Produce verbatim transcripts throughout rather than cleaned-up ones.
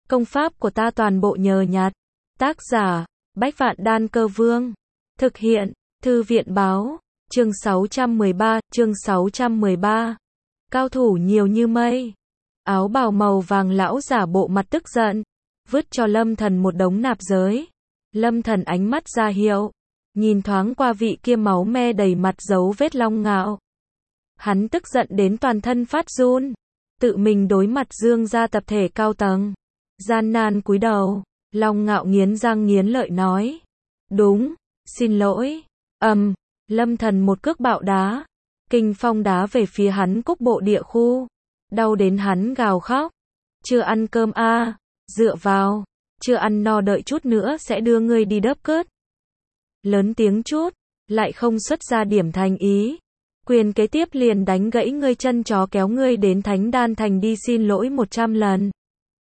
Công pháp của ta toàn bộ nhờ nhặt. Tác giả, Bách Vạn Đan Cơ Vương. Thực hiện, Thư viện Báo. Chương sáu trăm mười ba, chương sáu trăm mười ba. Cao thủ nhiều như mây. Áo bào màu vàng lão giả bộ mặt tức giận, vứt cho Lâm Thần một đống nạp giới. Lâm Thần ánh mắt ra hiệu, nhìn thoáng qua vị kia máu me đầy mặt dấu vết Long Ngạo. Hắn tức giận đến toàn thân phát run, tự mình đối mặt Dương gia tập thể cao tầng. Gian nan cúi đầu, Long Ngạo nghiến răng nghiến lợi nói. Đúng, xin lỗi. Ầm, Lâm Thần một cước bạo đá, kinh phong đá về phía hắn cúc bộ địa khu. Đau đến hắn gào khóc. Chưa ăn cơm a, à, dựa vào, chưa ăn no đợi chút nữa sẽ đưa ngươi đi đớp cớt. Lớn tiếng chút, lại không xuất ra điểm thành ý. Quyền kế tiếp liền đánh gãy ngươi chân chó kéo ngươi đến Thánh Đan Thành đi xin lỗi một trăm lần.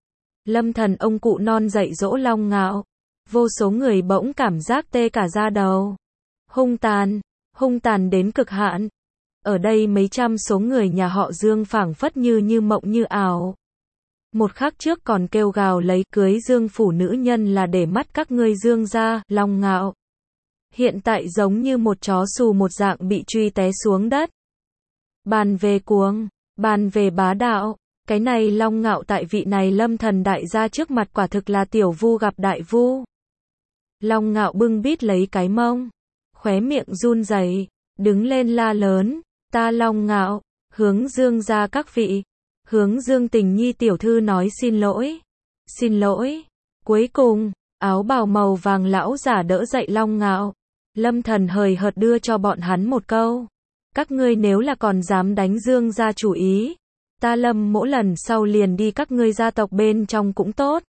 Lâm Thần ông cụ non dạy dỗ Long Ngạo. Vô số người bỗng cảm giác tê cả da đầu. Hung tàn, hung tàn đến cực hạn. Ở đây mấy trăm số người nhà họ Dương phảng phất như như mộng như ảo. Một khắc trước còn kêu gào lấy cưới Dương phủ nữ nhân là để mắt các ngươi Dương gia, Long Ngạo. Hiện tại giống như một chó xù một dạng bị truy té xuống đất. Bàn về cuồng, bàn về bá đạo, cái này Long Ngạo tại vị này Lâm Thần đại gia trước mặt quả thực là tiểu vu gặp đại vu. Long Ngạo bưng bít lấy cái mông, khóe miệng run rẩy, đứng lên la lớn, ta Long Ngạo, hướng Dương gia các vị, hướng Dương Tình Nhi tiểu thư nói xin lỗi, xin lỗi. Cuối cùng, áo bào màu vàng lão giả đỡ dậy Long Ngạo. Lâm Thần hời hợt đưa cho bọn hắn một câu. Các ngươi nếu là còn dám đánh Dương gia chủ ý, ta Lâm mỗi lần sau liền đi các ngươi gia tộc bên trong cũng tốt.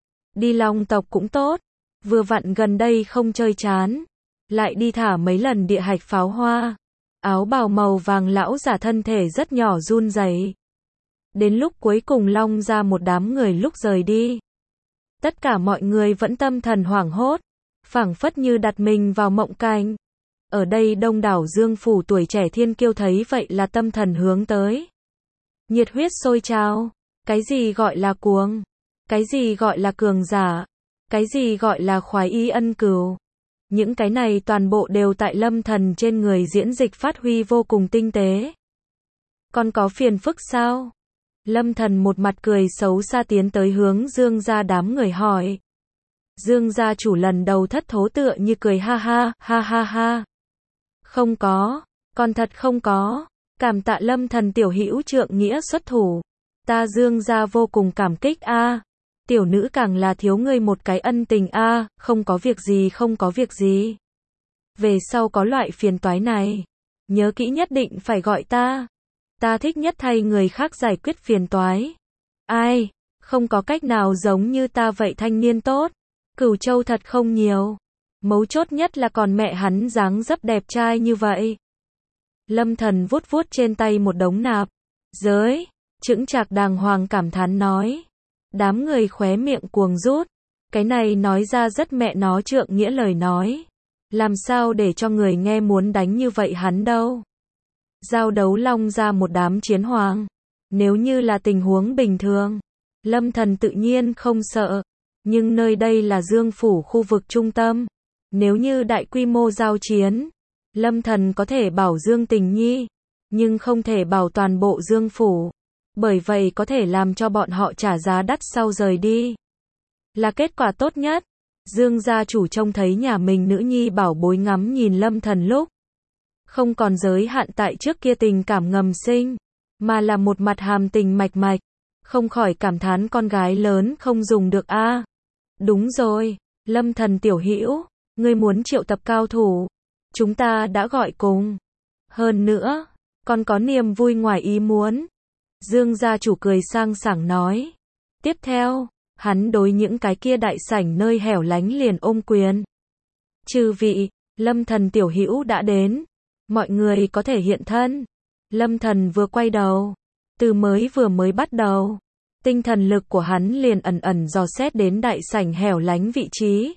Đi Long tộc cũng tốt. Vừa vặn gần đây không chơi chán, lại đi thả mấy lần địa hạch pháo hoa. Áo bào màu vàng lão giả thân thể rất nhỏ run rẩy. Đến lúc cuối cùng Long ra một đám người lúc rời đi. Tất cả mọi người vẫn tâm thần hoảng hốt, phảng phất như đặt mình vào mộng cảnh. Ở đây đông đảo Dương phủ tuổi trẻ thiên kiêu thấy vậy là tâm thần hướng tới. Nhiệt huyết sôi trào, cái gì gọi là cuồng, cái gì gọi là cường giả, cái gì gọi là khoái ý ân cừu. Những cái này toàn bộ đều tại Lâm Thần trên người diễn dịch phát huy vô cùng tinh tế. Còn có phiền phức sao? Lâm Thần một mặt cười xấu xa tiến tới hướng Dương gia đám người hỏi. Dương gia chủ lần đầu thất thố tựa như cười ha ha, ha ha ha. Không có, còn thật không có. Cảm tạ Lâm Thần tiểu hữu trượng nghĩa xuất thủ. Ta Dương gia vô cùng cảm kích a. À. Tiểu nữ càng là thiếu ngươi một cái ân tình a, à, không có việc gì không có việc gì. Về sau có loại phiền toái này, nhớ kỹ nhất định phải gọi ta. Ta thích nhất thay người khác giải quyết phiền toái. Ai, không có cách nào giống như ta vậy thanh niên tốt. Cửu Châu thật không nhiều. Mấu chốt nhất là còn mẹ hắn dáng dấp đẹp trai như vậy. Lâm Thần vuốt vuốt trên tay một đống nạp giới, chững chạc đàng hoàng cảm thán nói. Đám người khóe miệng cuồng rút. Cái này nói ra rất mẹ nó trượng nghĩa lời nói. Làm sao để cho người nghe muốn đánh như vậy hắn đâu. Giao đấu Long ra một đám chiến hoàng. Nếu như là tình huống bình thường, Lâm Thần tự nhiên không sợ. Nhưng nơi đây là Dương phủ khu vực trung tâm. Nếu như đại quy mô giao chiến, Lâm Thần có thể bảo Dương Tình Nhi, nhưng không thể bảo toàn bộ Dương phủ. Bởi vậy có thể làm cho bọn họ trả giá đắt sau rời đi. Là kết quả tốt nhất. Dương gia chủ trông thấy nhà mình nữ nhi bảo bối ngắm nhìn Lâm Thần lúc. Không còn giới hạn tại trước kia tình cảm ngầm sinh, mà là một mặt hàm tình mạch mạch. Không khỏi cảm thán con gái lớn không dùng được a. À. Đúng rồi, Lâm Thần tiểu hữu, ngươi muốn triệu tập cao thủ. Chúng ta đã gọi cùng. Hơn nữa, còn có niềm vui ngoài ý muốn. Dương gia chủ cười sang sảng nói. Tiếp theo, hắn đối những cái kia đại sảnh nơi hẻo lánh liền ôm quyền. Chư vị, Lâm Thần tiểu hữu đã đến. Mọi người có thể hiện thân. Lâm Thần vừa quay đầu. Từ mới vừa mới bắt đầu. Tinh thần lực của hắn liền ẩn ẩn dò xét đến đại sảnh hẻo lánh vị trí.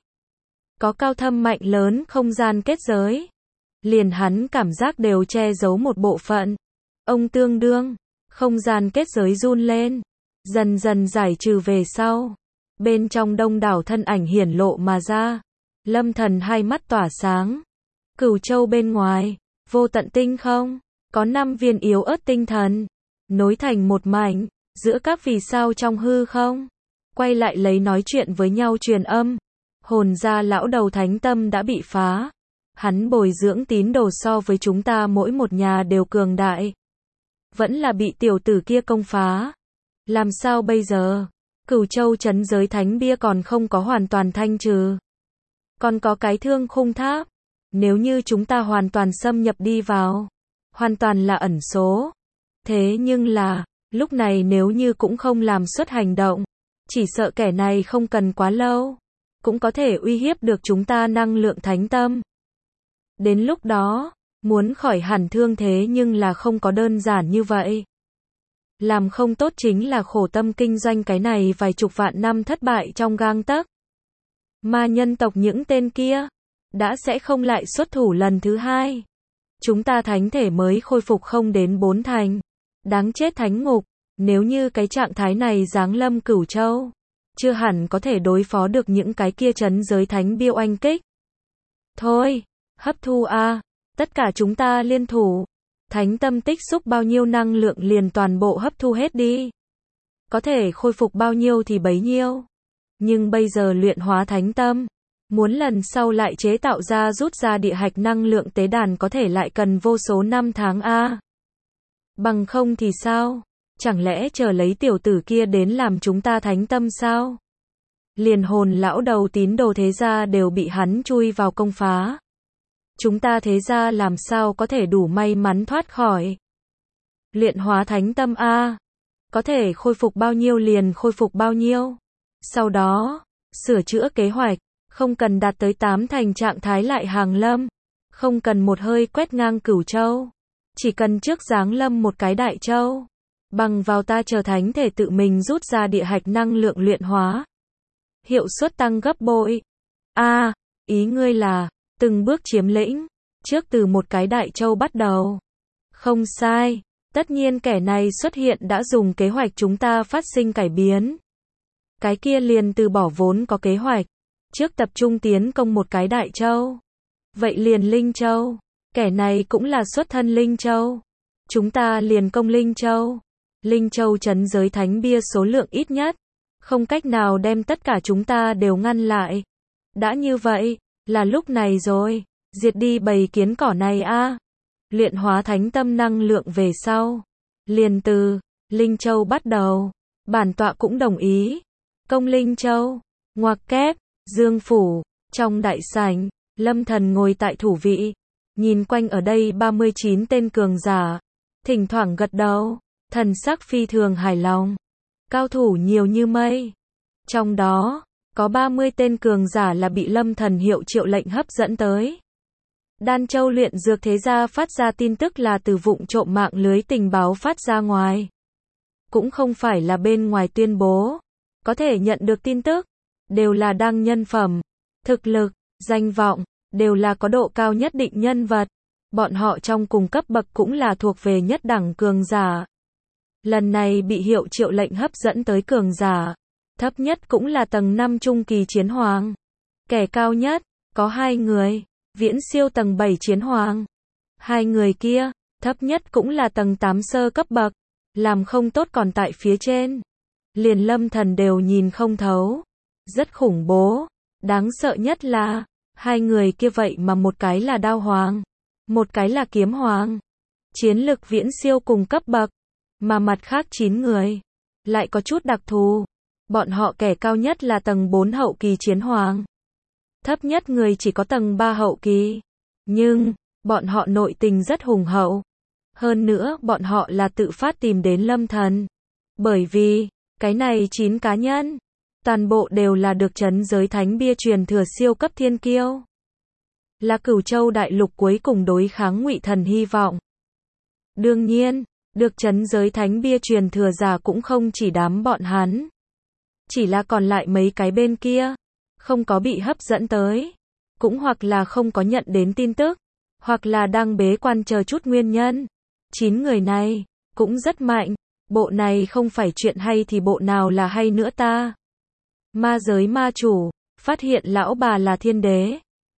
Có cao thâm mạnh lớn không gian kết giới. Liền hắn cảm giác đều che giấu một bộ phận. Ông tương đương. Không gian kết giới run lên, dần dần giải trừ về sau. Bên trong đông đảo thân ảnh hiển lộ mà ra. Lâm Thần hai mắt tỏa sáng. Cửu châu bên ngoài, vô tận tinh không, có năm viên yếu ớt tinh thần, nối thành một mảnh, giữa các vì sao trong hư không. Quay lại lấy nói chuyện với nhau truyền âm. Hồn gia lão đầu thánh tâm đã bị phá. Hắn bồi dưỡng tín đồ so với chúng ta mỗi một nhà đều cường đại. Vẫn là bị tiểu tử kia công phá. Làm sao bây giờ? Cửu châu trấn giới thánh bia còn không có hoàn toàn thanh trừ. Còn có cái thương khung tháp. Nếu như chúng ta hoàn toàn xâm nhập đi vào, hoàn toàn là ẩn số. Thế nhưng là, lúc này nếu như cũng không làm xuất hành động, chỉ sợ kẻ này không cần quá lâu, cũng có thể uy hiếp được chúng ta năng lượng thánh tâm. Đến lúc đó, muốn khỏi hẳn thương thế nhưng là không có đơn giản như vậy. Làm không tốt chính là khổ tâm kinh doanh cái này vài chục vạn năm thất bại trong gang tấc. Mà nhân tộc những tên kia, đã sẽ không lại xuất thủ lần thứ hai. Chúng ta thánh thể mới khôi phục không đến bốn thành. Đáng chết thánh ngục, nếu như cái trạng thái này giáng lâm Cửu Châu, chưa hẳn có thể đối phó được những cái kia trấn giới thánh bia oanh kích. Thôi, hấp thu a, tất cả chúng ta liên thủ. Thánh tâm tích xúc bao nhiêu năng lượng liền toàn bộ hấp thu hết đi. Có thể khôi phục bao nhiêu thì bấy nhiêu. Nhưng bây giờ luyện hóa thánh tâm, muốn lần sau lại chế tạo ra rút ra địa hạch năng lượng tế đàn có thể lại cần vô số năm tháng a. Bằng không thì sao? Chẳng lẽ chờ lấy tiểu tử kia đến làm chúng ta thánh tâm sao? Liền hồn lão đầu tín đồ thế gia đều bị hắn chui vào công phá. Chúng ta thế gia làm sao có thể đủ may mắn thoát khỏi? Luyện hóa thánh tâm a, có thể khôi phục bao nhiêu liền khôi phục bao nhiêu. Sau đó, sửa chữa kế hoạch, không cần đạt tới tám thành trạng thái lại hàng lâm, không cần một hơi quét ngang Cửu Châu, chỉ cần trước giáng lâm một cái đại châu, bằng vào ta chờ thánh thể tự mình rút ra địa hạch năng lượng luyện hóa, hiệu suất tăng gấp bội. A, à, ý ngươi là từng bước chiếm lĩnh, trước từ một cái đại châu bắt đầu. Không sai, tất nhiên kẻ này xuất hiện đã dùng kế hoạch chúng ta phát sinh cải biến. Cái kia liền từ bỏ vốn có kế hoạch, trước tập trung tiến công một cái đại châu. Vậy liền Linh Châu, kẻ này cũng là xuất thân Linh Châu. Chúng ta liền công Linh Châu. Linh Châu trấn giới thánh bia số lượng ít nhất, không cách nào đem tất cả chúng ta đều ngăn lại. Đã như vậy, là lúc này rồi, diệt đi bầy kiến cỏ này a. Luyện hóa thánh tâm năng lượng về sau, liền từ Linh Châu bắt đầu, bản tọa cũng đồng ý. Công Linh Châu, ngoặc kép, Dương phủ, trong đại sảnh, Lâm Thần ngồi tại thủ vị, nhìn quanh ở đây ba mươi chín tên cường giả, thỉnh thoảng gật đầu, thần sắc phi thường hài lòng. Cao thủ nhiều như mây. Trong đó, có ba mươi tên cường giả là bị Lâm Thần hiệu triệu lệnh hấp dẫn tới. Đan Châu luyện dược thế gia phát ra tin tức là từ vụng trộm mạng lưới tình báo phát ra ngoài. Cũng không phải là bên ngoài tuyên bố. Có thể nhận được tin tức, đều là đăng nhân phẩm, thực lực, danh vọng, đều là có độ cao nhất định nhân vật. Bọn họ trong cùng cấp bậc cũng là thuộc về nhất đẳng cường giả. Lần này bị hiệu triệu lệnh hấp dẫn tới cường giả, thấp nhất cũng là tầng năm trung kỳ chiến hoàng. Kẻ cao nhất, có hai người, viễn siêu tầng bảy chiến hoàng. Hai người kia, thấp nhất cũng là tầng tám sơ cấp bậc, làm không tốt còn tại phía trên. Liền Lâm Thần đều nhìn không thấu. Rất khủng bố. Đáng sợ nhất là, hai người kia vậy mà một cái là đao hoàng, một cái là kiếm hoàng. Chiến lực viễn siêu cùng cấp bậc. Mà mặt khác chín người, lại có chút đặc thù. Bọn họ kẻ cao nhất là tầng bốn hậu kỳ chiến hoàng. Thấp nhất người chỉ có tầng ba hậu kỳ. Nhưng, bọn họ nội tình rất hùng hậu. Hơn nữa, bọn họ là tự phát tìm đến Lâm Thần. Bởi vì, cái này chín cá nhân, toàn bộ đều là được trấn giới thánh bia truyền thừa siêu cấp thiên kiêu. Là Cửu Châu đại lục cuối cùng đối kháng Ngụy Thần hy vọng. Đương nhiên, được trấn giới thánh bia truyền thừa giả cũng không chỉ đám bọn hắn. Chỉ là còn lại mấy cái bên kia, không có bị hấp dẫn tới. Cũng hoặc là không có nhận đến tin tức, hoặc là đang bế quan chờ chút nguyên nhân. Chín người này, cũng rất mạnh. Bộ này không phải chuyện hay thì bộ nào là hay nữa ta. Ma giới ma chủ, phát hiện lão bà là thiên đế.